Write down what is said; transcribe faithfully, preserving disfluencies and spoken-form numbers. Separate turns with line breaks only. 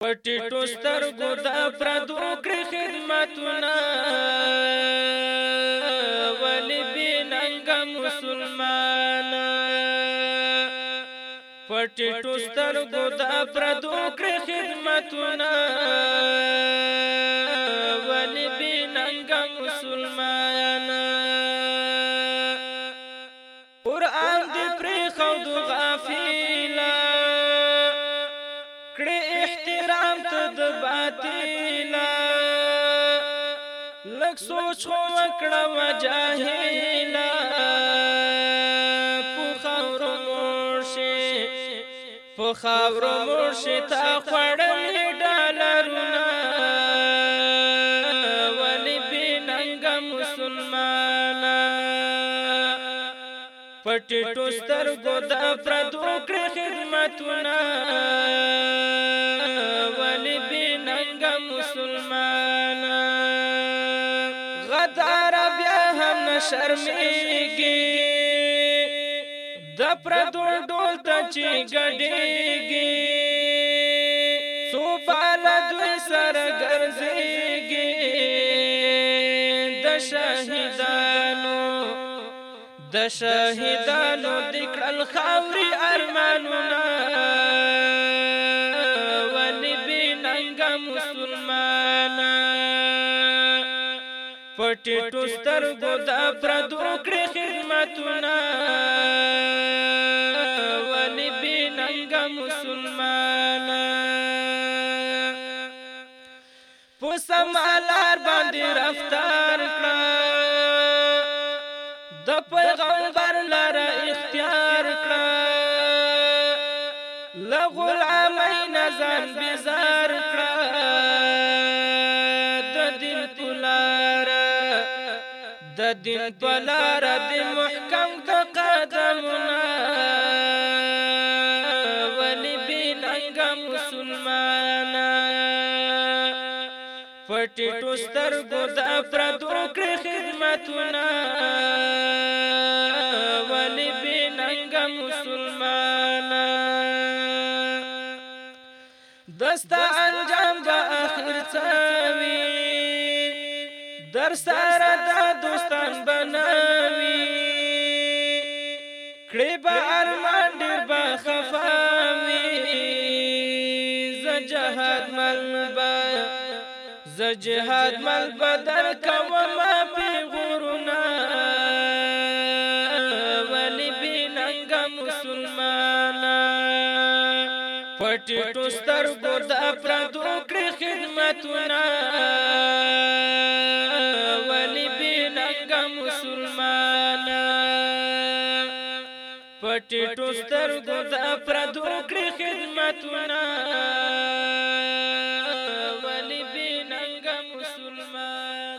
پټیټو سترګو د پردو کړی خدمتونه ولی بېننګه مسلمان پټیټو سترګو د پردو کړی خدمتونه ولی بېننګه مسلمان قرآن دې پرېښود غافله کړې احترام ته د باطله لږ سوچ خو وکړه وجاهله په خاورو موړ شې په خاورو موړ شې تا خوړلې ډالرونه ولې بېننګه مسلمانه پټیټو سترګو د پردو کړی خدمتونه ولی بېننګه مسلمان غدار بیا هم نه شرمېږي د پردو ډول ته چې ګډېږي څو باله دوی سره ګرځېږي د شهیدانو د شهیدانو د کړل خاورې ارمانونه ولې بېننګه مسلمان پټیټو سترګو د پردو کړی خدمتونه ولې بېننګه مسلمان په سمه لار باندې رفتار کړه د پیغمبر لره اختیار کړه له غلامۍ نه ځان بیزار کړه د دین په لاره د دین په لاره د محکم د قدمونه ولې بېننګه مسلمانه پټیټو سترګو د پردو کړی خدمتونه ولی بېننګه مسلمان دستا انجام به اخر څه وي در سره دا دوستان به نه وي کړی به ارمان ډېر به خفا وي زه جهاد مل به زه جهاد مل بدر کومه پیغورونه ولی بېننګه مسلمانه پټیټو سترګو د پردو کړی خدمتونه ولی بېننګه مسلمانه پټیټو سترګو د پردو کړی خدمتونه ولی بېننګه مسلمان